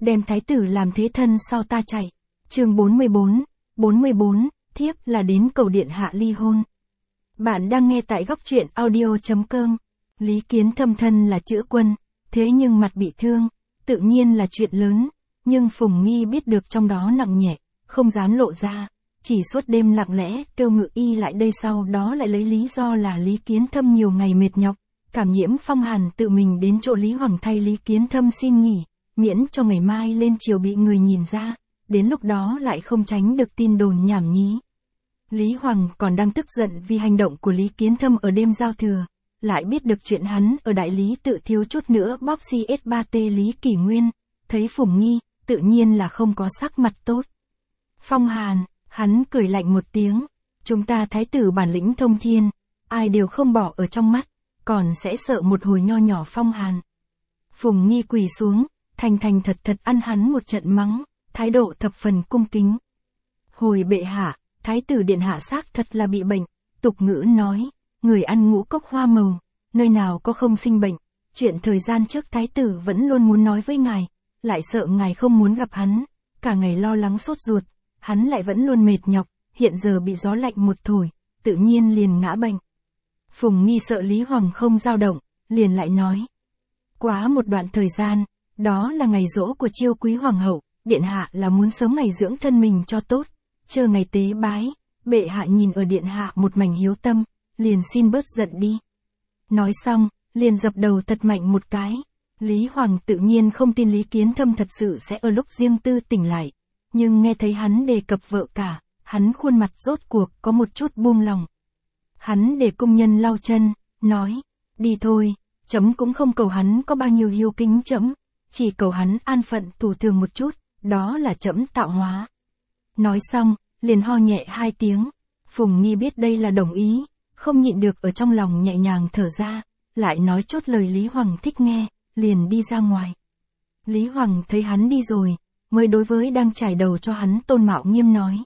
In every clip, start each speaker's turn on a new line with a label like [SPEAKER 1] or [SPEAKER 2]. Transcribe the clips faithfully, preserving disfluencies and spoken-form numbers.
[SPEAKER 1] đem thái tử làm thế thân sao ta chạy. Chương bốn mươi bốn, bốn mươi bốn, thiếp là đến cầu điện hạ ly hôn. Bạn đang nghe tại góc truyện audio chấm com. Lý Kiến Thâm thân là chữ quân, thế nhưng mặt bị thương, tự nhiên là chuyện lớn, nhưng Phùng Nghi biết được trong đó nặng nhẹ, không dám lộ ra, chỉ suốt đêm lặng lẽ kêu Ngự Y lại đây, sau đó lại lấy lý do là Lý Kiến Thâm nhiều ngày mệt nhọc, cảm nhiễm phong hàn, tự mình đến chỗ Lý Hoàng thay Lý Kiến Thâm xin nghỉ, miễn cho ngày mai lên chiều bị người nhìn ra, đến lúc đó lại không tránh được tin đồn nhảm nhí. Lý Hoàng còn đang tức giận vì hành động của Lý Kiến Thâm ở đêm giao thừa, lại biết được chuyện hắn ở đại lý tự thiếu chút nữa bóp xê ét ba tê Lý Kỷ Nguyên, thấy Phùng Nghi, tự nhiên là không có sắc mặt tốt. Phong hàn, hắn cười lạnh một tiếng, chúng ta thái tử bản lĩnh thông thiên, ai đều không bỏ ở trong mắt, còn sẽ sợ một hồi nho nhỏ phong hàn. Phùng Nghi quỳ xuống, thành thành thật thật ăn hắn một trận mắng, thái độ thập phần cung kính. Hồi bệ hạ, thái tử điện hạ xác thật là bị bệnh, tục ngữ nói, người ăn ngũ cốc hoa màu, nơi nào có không sinh bệnh, chuyện thời gian trước thái tử vẫn luôn muốn nói với ngài, lại sợ ngài không muốn gặp hắn, cả ngày lo lắng sốt ruột, hắn lại vẫn luôn mệt nhọc, hiện giờ bị gió lạnh một thổi, tự nhiên liền ngã bệnh. Phùng Nghi sợ Lý Hoàng không dao động, liền lại nói. Quá một đoạn thời gian, đó là ngày giỗ của Chiêu Quý Hoàng hậu, điện hạ là muốn sớm ngày dưỡng thân mình cho tốt, chờ ngày tế bái, bệ hạ nhìn ở điện hạ một mảnh hiếu tâm, liền xin bớt giận đi. Nói xong, liền dập đầu thật mạnh một cái. Lý Hoàng tự nhiên không tin Lý Kiến Thâm thật sự sẽ ở lúc riêng tư tỉnh lại, nhưng nghe thấy hắn đề cập vợ cả, hắn khuôn mặt rốt cuộc có một chút buông lòng. Hắn để cung nhân lau chân, nói, đi thôi, chấm cũng không cầu hắn có bao nhiêu hiếu kính chấm, chỉ cầu hắn an phận thủ thường một chút, đó là chấm tạo hóa. Nói xong, liền ho nhẹ hai tiếng, Phùng Nghi biết đây là đồng ý, không nhịn được ở trong lòng nhẹ nhàng thở ra, lại nói chốt lời Lý Hoàng thích nghe, liền đi ra ngoài. Lý Hoàng thấy hắn đi rồi, mới đối với đang trải đầu cho hắn Tôn Mạo Nghiêm nói.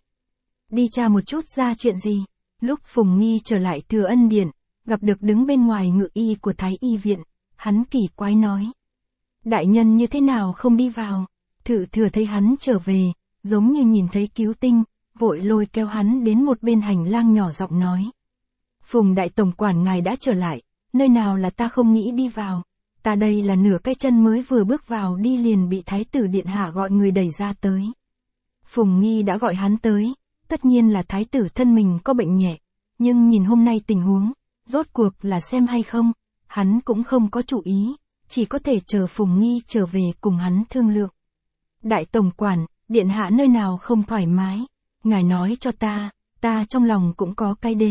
[SPEAKER 1] Đi tra một chút ra chuyện gì. Lúc Phùng Nghi trở lại Thừa Ân Điện, gặp được đứng bên ngoài Ngự Y của Thái Y Viện, hắn kỳ quái nói. Đại nhân như thế nào không đi vào? Thử Thừa thấy hắn trở về, giống như nhìn thấy cứu tinh, vội lôi kéo hắn đến một bên hành lang nhỏ giọng nói. Phùng đại tổng quản ngài đã trở lại, nơi nào là ta không nghĩ đi vào, ta đây là nửa cái chân mới vừa bước vào đi liền bị thái tử điện hạ gọi người đẩy ra tới. Phùng Nghi đã gọi hắn tới, tất nhiên là thái tử thân mình có bệnh nhẹ, nhưng nhìn hôm nay tình huống, rốt cuộc là xem hay không, hắn cũng không có chủ ý, chỉ có thể chờ Phùng Nghi trở về cùng hắn thương lượng. Đại tổng quản, điện hạ nơi nào không thoải mái, ngài nói cho ta, ta trong lòng cũng có cái đế.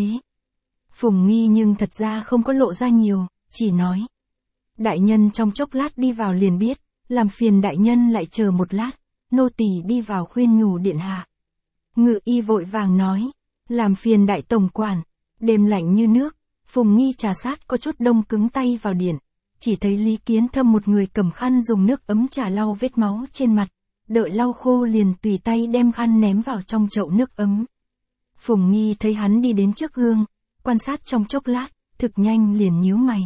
[SPEAKER 1] Phùng Nghi nhưng thật ra không có lộ ra nhiều, chỉ nói. Đại nhân trong chốc lát đi vào liền biết, làm phiền đại nhân lại chờ một lát, nô tỳ đi vào khuyên nhủ điện hạ. Ngự Y vội vàng nói, làm phiền đại tổng quản. Đêm lạnh như nước, Phùng Nghi trà sát có chút đông cứng tay vào điện, chỉ thấy Lý Kiến Thâm một người cầm khăn dùng nước ấm trà lau vết máu trên mặt, đợi lau khô liền tùy tay đem khăn ném vào trong chậu nước ấm. Phùng Nghi thấy hắn đi đến trước gương, quan sát trong chốc lát, thực nhanh liền nhíu mày.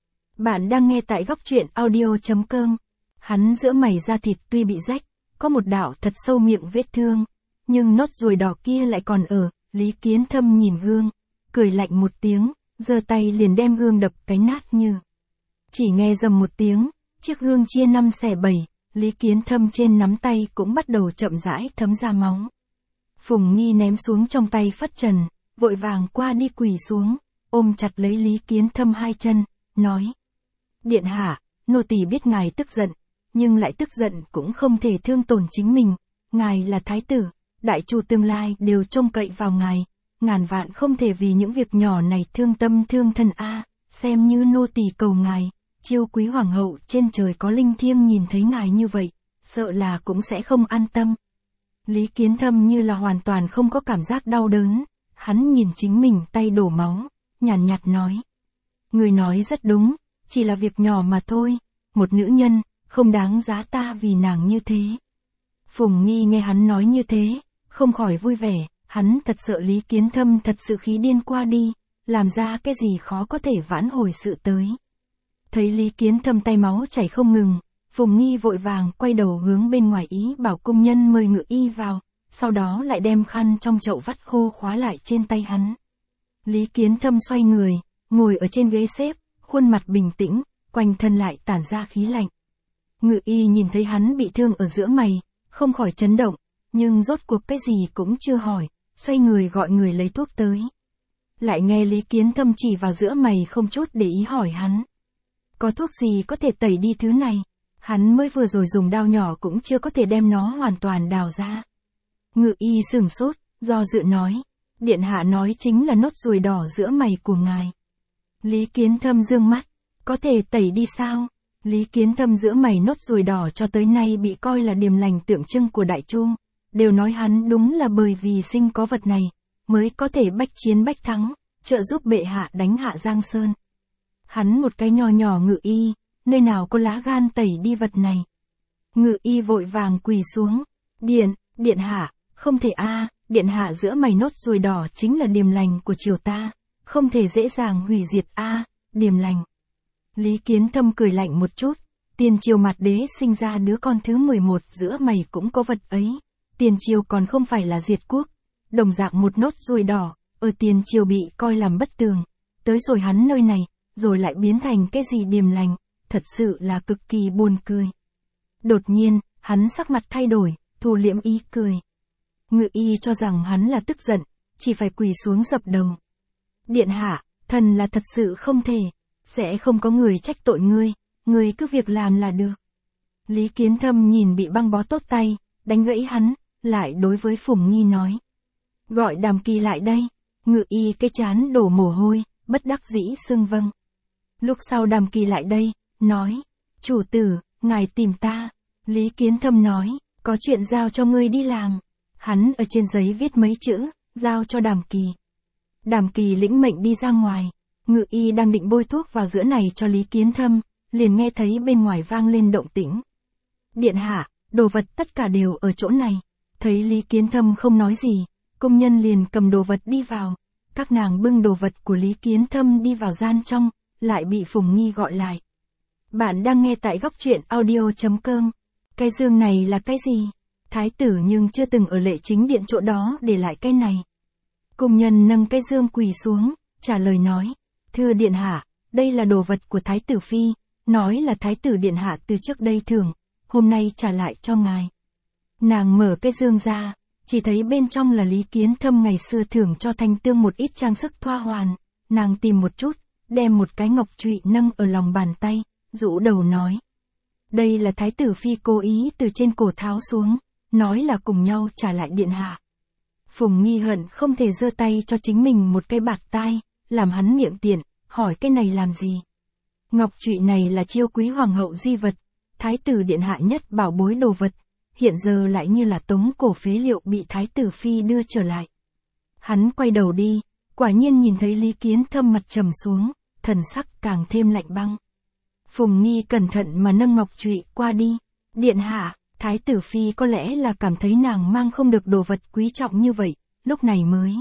[SPEAKER 1] Bạn đang nghe tại góc truyện audio chấm com. Hắn giữa mày da thịt tuy bị rách, có một đạo thật sâu miệng vết thương, nhưng nốt ruồi đỏ kia lại còn ở. Lý Kiến Thâm nhìn gương, cười lạnh một tiếng, giơ tay liền đem gương đập cái nát như. Chỉ nghe rầm một tiếng, chiếc gương chia năm xẻ bảy, Lý Kiến Thâm trên nắm tay cũng bắt đầu chậm rãi thấm ra máu. Phùng Nghi ném xuống trong tay phất trần, vội vàng qua đi quỳ xuống, ôm chặt lấy Lý Kiến Thâm hai chân, nói. Điện hạ, nô tỳ biết ngài tức giận, nhưng lại tức giận cũng không thể thương tổn chính mình, ngài là thái tử, đại chu tương lai đều trông cậy vào ngài, ngàn vạn không thể vì những việc nhỏ này thương tâm thương thân a, xem như nô tỳ cầu ngài, Chiêu Quý Hoàng hậu trên trời có linh thiêng nhìn thấy ngài như vậy, sợ là cũng sẽ không an tâm. Lý Kiến Thâm như là hoàn toàn không có cảm giác đau đớn, hắn nhìn chính mình tay đổ máu, nhàn nhạt nói. Người nói rất đúng, chỉ là việc nhỏ mà thôi, một nữ nhân, không đáng giá ta vì nàng như thế. Phùng Nghi nghe hắn nói như thế, không khỏi vui vẻ, hắn thật sợ Lý Kiến Thâm thật sự khí điên qua đi, làm ra cái gì khó có thể vãn hồi sự tới. Thấy Lý Kiến Thâm tay máu chảy không ngừng, Phùng Nghi vội vàng quay đầu hướng bên ngoài ý bảo công nhân mời Ngự Y vào, sau đó lại đem khăn trong chậu vắt khô khóa lại trên tay hắn. Lý Kiến Thâm xoay người, ngồi ở trên ghế xếp, khuôn mặt bình tĩnh, quanh thân lại tản ra khí lạnh. Ngự Y nhìn thấy hắn bị thương ở giữa mày, không khỏi chấn động, nhưng rốt cuộc cái gì cũng chưa hỏi, xoay người gọi người lấy thuốc tới. Lại nghe Lý Kiến Thâm chỉ vào giữa mày không chút để ý hỏi hắn. Có thuốc gì có thể tẩy đi thứ này? Hắn mới vừa rồi dùng dao nhỏ cũng chưa có thể đem nó hoàn toàn đào ra. Ngự Y sửng sốt, do dự nói. Điện hạ nói chính là nốt ruồi đỏ giữa mày của ngài. Lý Kiến Thâm dương mắt. Có thể tẩy đi sao? Lý Kiến Thâm giữa mày nốt ruồi đỏ cho tới nay bị coi là điềm lành tượng trưng của Đại Chu. Đều nói hắn đúng là bởi vì sinh có vật này, mới có thể bách chiến bách thắng, trợ giúp bệ hạ đánh hạ Giang Sơn. Hắn một cái nho nhỏ Ngự Y, nơi nào có lá gan tẩy đi vật này. Ngự Y vội vàng quỳ xuống. Điện, điện hạ, không thể a, điện hạ giữa mày nốt ruồi đỏ chính là điềm lành của triều ta, không thể dễ dàng hủy diệt a, điềm lành. Lý Kiến Thâm cười lạnh một chút, tiền triều mặt đế sinh ra đứa con thứ mười một giữa mày cũng có vật ấy, tiền triều còn không phải là diệt quốc, đồng dạng một nốt ruồi đỏ, ở tiền triều bị coi làm bất tường, tới rồi hắn nơi này, rồi lại biến thành cái gì điềm lành, thật sự là cực kỳ buồn cười. Đột nhiên, hắn sắc mặt thay đổi, thu liễm ý cười. Ngự Y cho rằng hắn là tức giận, chỉ phải quỳ xuống dập đầu. Điện hạ, thần là thật sự không thể, sẽ không có người trách tội ngươi, ngươi cứ việc làm là được. Lý Kiến Thâm nhìn bị băng bó tốt tay, đánh gãy hắn, lại đối với Phùng Nghi nói. Gọi Đàm Kỳ lại đây. Ngự Y cái chán đổ mồ hôi, bất đắc dĩ xưng vâng. Lúc sau Đàm Kỳ lại đây, nói. Chủ tử, ngài tìm ta. Lý Kiến Thâm nói, có chuyện giao cho ngươi đi làm. Hắn ở trên giấy viết mấy chữ, giao cho Đàm Kỳ. Đàm Kỳ lĩnh mệnh đi ra ngoài. Ngự Y đang định bôi thuốc vào giữa này cho Lý Kiến Thâm, liền nghe thấy bên ngoài vang lên động tĩnh. Điện hạ, đồ vật tất cả đều ở chỗ này. Thấy Lý Kiến Thâm không nói gì, công nhân liền cầm đồ vật đi vào. Các nàng bưng đồ vật của Lý Kiến Thâm đi vào gian trong, lại bị Phùng Nghi gọi lại. Bạn đang nghe tại góc truyện audio chấm com. Cái dương này là cái gì? Thái tử nhưng chưa từng ở Lệ Chính Điện chỗ đó để lại cái này. Công nhân nâng cái dương quỳ xuống, trả lời nói. Thưa điện hạ, đây là đồ vật của Thái tử Phi, nói là Thái tử điện hạ từ trước đây thưởng, hôm nay trả lại cho ngài. Nàng mở cái dương ra, chỉ thấy bên trong là Lý Kiến Thâm ngày xưa thưởng cho Thanh Tương một ít trang sức thoa hoàn, nàng tìm một chút, đem một cái ngọc trụy nâng ở lòng bàn tay, rũ đầu nói. Đây là Thái tử Phi cố ý từ trên cổ tháo xuống, nói là cùng nhau trả lại điện hạ. Phùng Nghi hận không thể giơ tay cho chính mình một cái bạt tai, làm hắn miệng tiện, hỏi cái này làm gì. Ngọc trụy này là chiêu quý hoàng hậu di vật, Thái tử điện hạ nhất bảo bối đồ vật, hiện giờ lại như là tống cổ phế liệu bị Thái tử Phi đưa trở lại. Hắn quay đầu đi, quả nhiên nhìn thấy Lý Kiến Thâm mặt trầm xuống, thần sắc càng thêm lạnh băng. Phùng Nghi cẩn thận mà nâng ngọc trụy qua đi. Điện hạ, Thái tử Phi có lẽ là cảm thấy nàng mang không được đồ vật quý trọng như vậy, lúc này mới.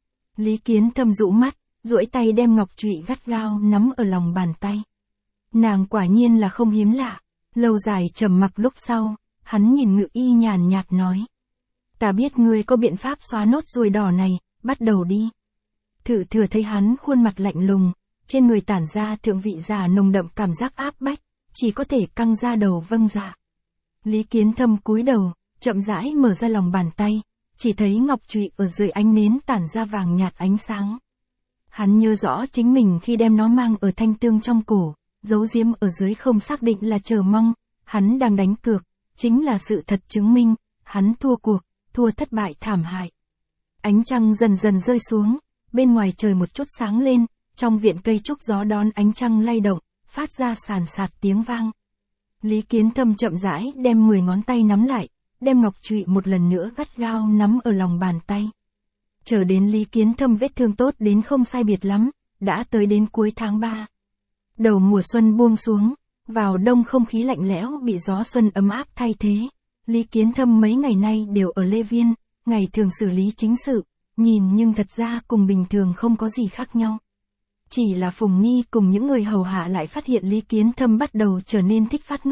[SPEAKER 1] Lý Kiến Thâm rũ mắt, duỗi tay đem ngọc trụy gắt gao nắm ở lòng bàn tay. Nàng quả nhiên là không hiếm lạ. Lâu dài trầm mặc lúc sau, hắn nhìn Ngự Y nhàn nhạt nói. Ta biết ngươi có biện pháp xóa nốt ruồi đỏ này, bắt đầu đi. Thử thừa thấy hắn khuôn mặt lạnh lùng, trên người tản ra thượng vị già nồng đậm cảm giác áp bách, chỉ có thể căng ra đầu vâng dạ. Lý Kiến Thâm cúi đầu, chậm rãi mở ra lòng bàn tay, chỉ thấy ngọc trụy ở dưới ánh nến tản ra vàng nhạt ánh sáng. Hắn nhớ rõ chính mình khi đem nó mang ở Thanh Tương trong cổ, giấu giếm ở dưới không xác định là chờ mong, hắn đang đánh cược, chính là sự thật chứng minh, hắn thua cuộc, thua thất bại thảm hại. Ánh trăng dần dần rơi xuống, bên ngoài trời một chút sáng lên, trong viện cây trúc gió đón ánh trăng lay động, phát ra sàn sạt tiếng vang. Lý Kiến Thâm chậm rãi đem mười ngón tay nắm lại, đem ngọc trụy một lần nữa gắt gao nắm ở lòng bàn tay. Chờ đến Lý Kiến Thâm vết thương tốt đến không sai biệt lắm, đã tới đến cuối tháng ba. Đầu mùa xuân buông xuống, vào đông không khí lạnh lẽo bị gió xuân ấm áp thay thế. Lý Kiến Thâm mấy ngày nay đều ở Lê Viên, ngày thường xử lý chính sự, nhìn nhưng thật ra cùng bình thường không có gì khác nhau. Chỉ là Phùng Nghi cùng những người hầu hạ lại phát hiện Lý Kiến Thâm bắt đầu trở nên thích phát ngốc,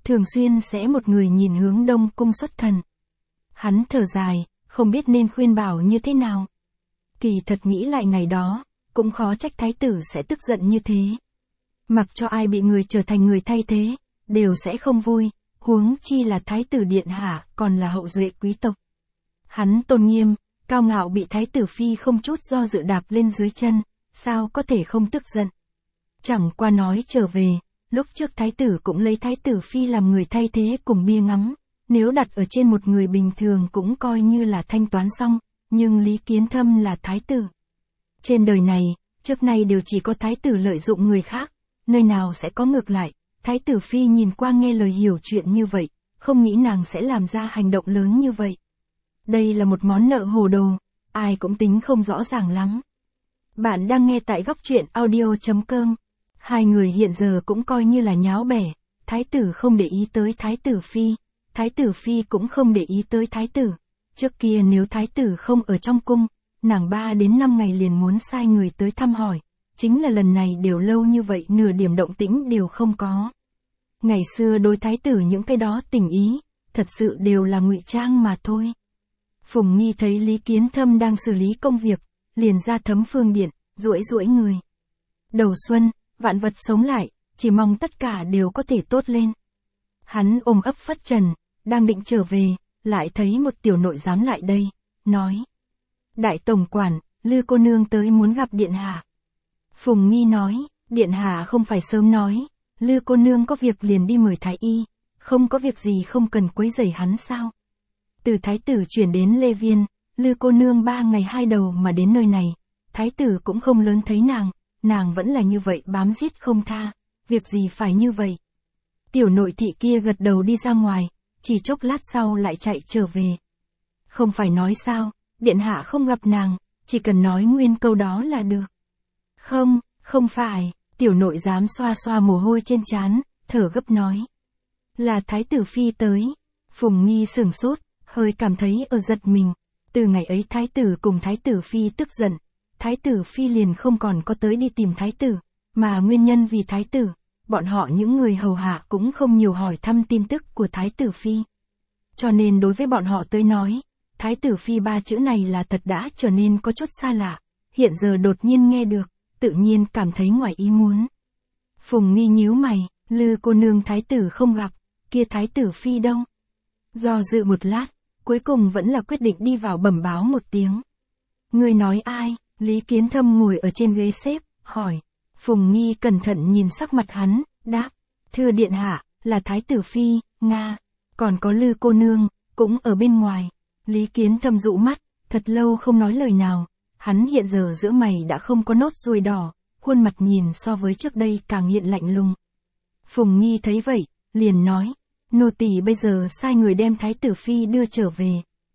[SPEAKER 1] thường xuyên sẽ một người nhìn hướng Đông Cung xuất thần. Hắn thở dài, không biết nên khuyên bảo như thế nào. Kỳ thật nghĩ lại ngày đó, cũng khó trách thái tử sẽ tức giận như thế. Mặc cho ai bị người trở thành người thay thế, đều sẽ không vui, huống chi là thái tử điện hạ, còn là hậu duệ quý tộc. Hắn tôn nghiêm, cao ngạo bị thái tử phi không chút do dự đạp lên dưới chân, sao có thể không tức giận. Chẳng qua nói trở về, lúc trước thái tử cũng lấy thái tử phi làm người thay thế cùng bia ngắm, nếu đặt ở trên một người bình thường cũng coi như là thanh toán xong, nhưng Lý Kiến Thâm là thái tử. Trên đời này, trước nay đều chỉ có thái tử lợi dụng người khác, nơi nào sẽ có ngược lại, thái tử phi nhìn qua nghe lời hiểu chuyện như vậy, không nghĩ nàng sẽ làm ra hành động lớn như vậy. Đây là một món nợ hồ đồ, ai cũng tính không rõ ràng lắm. Bạn đang nghe tại góc truyện audio chấm com. Hai người hiện giờ cũng coi như là nháo bẻ, thái tử không để ý tới thái tử phi, thái tử phi cũng không để ý tới thái tử. Trước kia nếu thái tử không ở trong cung, nàng ba đến năm ngày liền muốn sai người tới thăm hỏi, chính là lần này đều lâu như vậy nửa điểm động tĩnh đều không có. Ngày xưa đối thái tử những cái đó tình ý, thật sự đều là ngụy trang mà thôi. Phùng Nghi thấy Lý Kiến Thâm đang xử lý công việc, liền ra Thấm Phương Điện, duỗi duỗi người. Đầu xuân, vạn vật sống lại, chỉ mong tất cả đều có thể tốt lên. Hắn ôm ấp phất trần, đang định trở về, lại thấy một tiểu nội giám lại đây, nói. Đại tổng quản, Lư cô nương tới muốn gặp điện hạ. Phùng Nghi nói, điện hạ không phải sớm nói, Lư cô nương có việc liền đi mời thái y, không có việc gì không cần quấy rầy hắn sao. Từ thái tử chuyển đến Lê Viên, Lư cô nương ba ngày hai đầu mà đến nơi này, thái tử cũng không lớn thấy nàng, nàng vẫn là như vậy bám giết không tha, việc gì phải như vậy. Tiểu nội thị kia gật đầu đi ra ngoài, chỉ chốc lát sau lại chạy trở về. Không phải nói sao, điện hạ không gặp nàng, chỉ cần nói nguyên câu đó là được. Không, không phải, tiểu nội giám xoa xoa mồ hôi trên trán, thở gấp nói. Là thái tử phi tới. Phùng Nghi sửng sốt, hơi cảm thấy ở giật mình. Từ ngày ấy thái tử cùng thái tử phi tức giận, thái tử phi liền không còn có tới đi tìm thái tử, mà nguyên nhân vì thái tử, bọn họ những người hầu hạ cũng không nhiều hỏi thăm tin tức của thái tử phi. Cho nên đối với bọn họ tới nói, thái tử phi ba chữ này là thật đã trở nên có chút xa lạ, hiện giờ đột nhiên nghe được, tự nhiên cảm thấy ngoài ý muốn. Phùng Nghi nhíu mày, Lư cô nương thái tử không gặp, kia thái tử phi đâu? Do dự một lát, cuối cùng vẫn là quyết định đi vào bẩm báo một tiếng. Người nói ai? Lý Kiến Thâm ngồi ở trên ghế xếp, hỏi. Phùng Nghi cẩn thận nhìn sắc mặt hắn, đáp. Thưa điện hạ, là thái tử phi, Nga. Còn có Lư cô nương, cũng ở bên ngoài. Lý Kiến Thâm dụ mắt, thật lâu không nói lời nào. Hắn hiện giờ giữa mày đã không có nốt ruồi đỏ, khuôn mặt nhìn so với trước đây càng hiện lạnh lùng. Phùng Nghi thấy vậy, liền nói. Nô tỳ bây giờ sai người đem thái tử phi đưa trở về.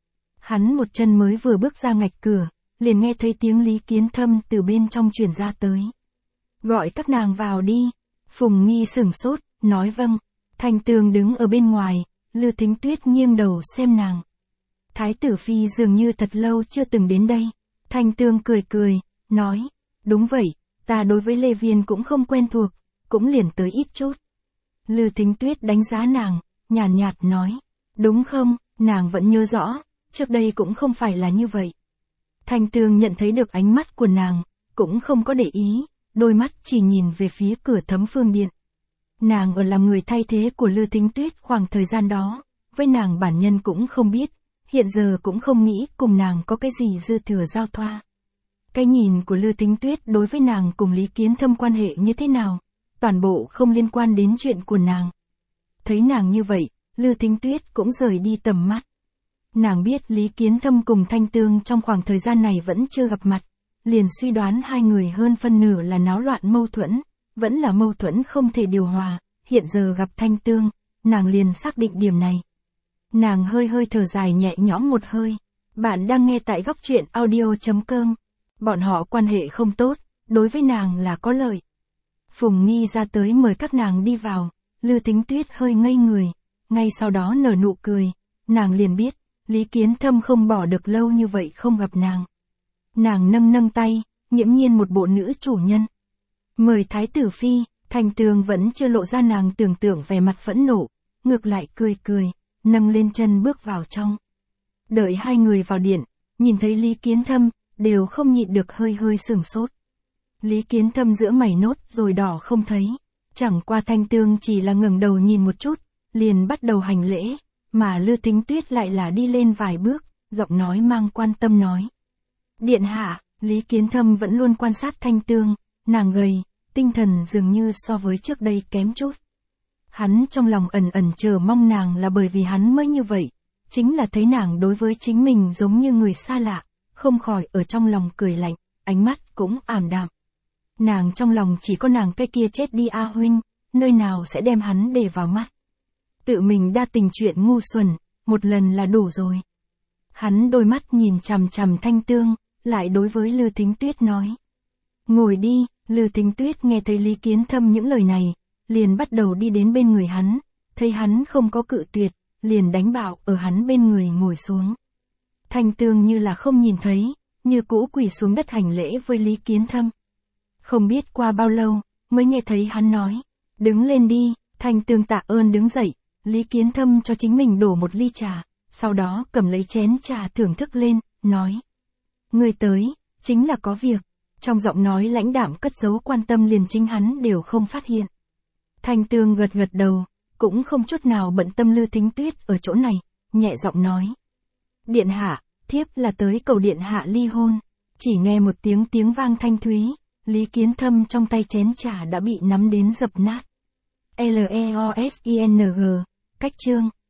[SPEAKER 1] Hắn một chân mới vừa bước ra ngạch cửa, liền nghe thấy tiếng Lý Kiến Thâm từ bên trong truyền ra tới. Gọi các nàng vào đi. Phùng Nghi sửng sốt, nói vâng. Thanh Tường đứng ở bên ngoài, Lư Thính Tuyết nghiêng đầu xem nàng. Thái tử phi dường như thật lâu chưa từng đến đây. Thanh Tường cười cười, nói, đúng vậy, ta đối với Lê Viên cũng không quen thuộc, cũng liền tới ít chút. Lư Thính Tuyết đánh giá nàng, nhàn nhạt, nhạt nói, đúng không, nàng vẫn nhớ rõ, trước đây cũng không phải là như vậy. Thanh Tường nhận thấy được ánh mắt của nàng, cũng không có để ý, đôi mắt chỉ nhìn về phía cửa Thấm Phương Điện. Nàng ở làm người thay thế của Lư Thính Tuyết khoảng thời gian đó, với nàng bản nhân cũng không biết, hiện giờ cũng không nghĩ cùng nàng có cái gì dư thừa giao thoa. Cái nhìn của Lư Thính Tuyết đối với nàng cùng Lý Kiến Thâm quan hệ như thế nào, toàn bộ không liên quan đến chuyện của nàng. Thấy nàng như vậy, Lư Thính Tuyết cũng rời đi tầm mắt. Nàng biết Lý Kiến Thâm cùng Thanh Tường trong khoảng thời gian này vẫn chưa gặp mặt, liền suy đoán hai người hơn phân nửa là náo loạn mâu thuẫn, vẫn là mâu thuẫn không thể điều hòa, hiện giờ gặp Thanh Tường, nàng liền xác định điểm này. Nàng hơi hơi thở dài nhẹ nhõm một hơi. Bạn đang nghe tại góc truyện audio chấm com. Bọn họ quan hệ không tốt, đối với nàng là có lợi. Phùng Nghi ra tới mời các nàng đi vào, Lư Thính Tuyết hơi ngây người, ngay sau đó nở nụ cười, nàng liền biết, Lý Kiến Thâm không bỏ được lâu như vậy không gặp nàng. Nàng nâng nâng tay, nghiễm nhiên một bộ nữ chủ nhân. Mời thái tử phi, Thanh Tường vẫn chưa lộ ra nàng tưởng tượng vẻ mặt phẫn nộ, ngược lại cười cười, nâng lên chân bước vào trong. Đợi hai người vào điện, nhìn thấy Lý Kiến Thâm, đều không nhịn được hơi hơi sửng sốt. Lý Kiến Thâm giữa mày nốt rồi đỏ không thấy, chẳng qua Thanh Tương chỉ là ngẩng đầu nhìn một chút, liền bắt đầu hành lễ, mà Lư Thính Tuyết lại là đi lên vài bước, giọng nói mang quan tâm nói. Điện hạ, Lý Kiến Thâm vẫn luôn quan sát Thanh Tương, nàng gầy, tinh thần dường như so với trước đây kém chút. Hắn trong lòng ẩn ẩn chờ mong nàng là bởi vì hắn mới như vậy, chính là thấy nàng đối với chính mình giống như người xa lạ, không khỏi ở trong lòng cười lạnh, ánh mắt cũng ảm đạm. Nàng trong lòng chỉ có nàng cái kia chết đi A huynh, nơi nào sẽ đem hắn để vào mắt. Tự mình đa tình chuyện ngu xuẩn, một lần là đủ rồi. Hắn đôi mắt nhìn chằm chằm Thanh Tương, lại đối với Lư Thính Tuyết nói. Ngồi đi, Lư Thính Tuyết nghe thấy Lý Kiến Thâm những lời này, liền bắt đầu đi đến bên người hắn, thấy hắn không có cự tuyệt, liền đánh bạo ở hắn bên người ngồi xuống. Thanh Tương như là không nhìn thấy, như cũ quỳ xuống đất hành lễ với Lý Kiến Thâm. Không biết qua bao lâu, mới nghe thấy hắn nói, đứng lên đi. Thanh Tương tạ ơn đứng dậy, Lý Kiến Thâm cho chính mình đổ một ly trà, sau đó cầm lấy chén trà thưởng thức lên, nói. Người tới, chính là có việc. Trong giọng nói lãnh đạm cất giấu quan tâm liền chính hắn đều không phát hiện. Thanh Tương gật gật đầu, cũng không chút nào bận tâm Lư Thính Tuyết ở chỗ này, nhẹ giọng nói. Điện hạ, thiếp là tới cầu điện hạ ly hôn. Chỉ nghe một tiếng tiếng vang thanh thúy, Lý Kiến Thâm trong tay chén trà đã bị nắm đến dập nát. L E O S I N G, cách chương.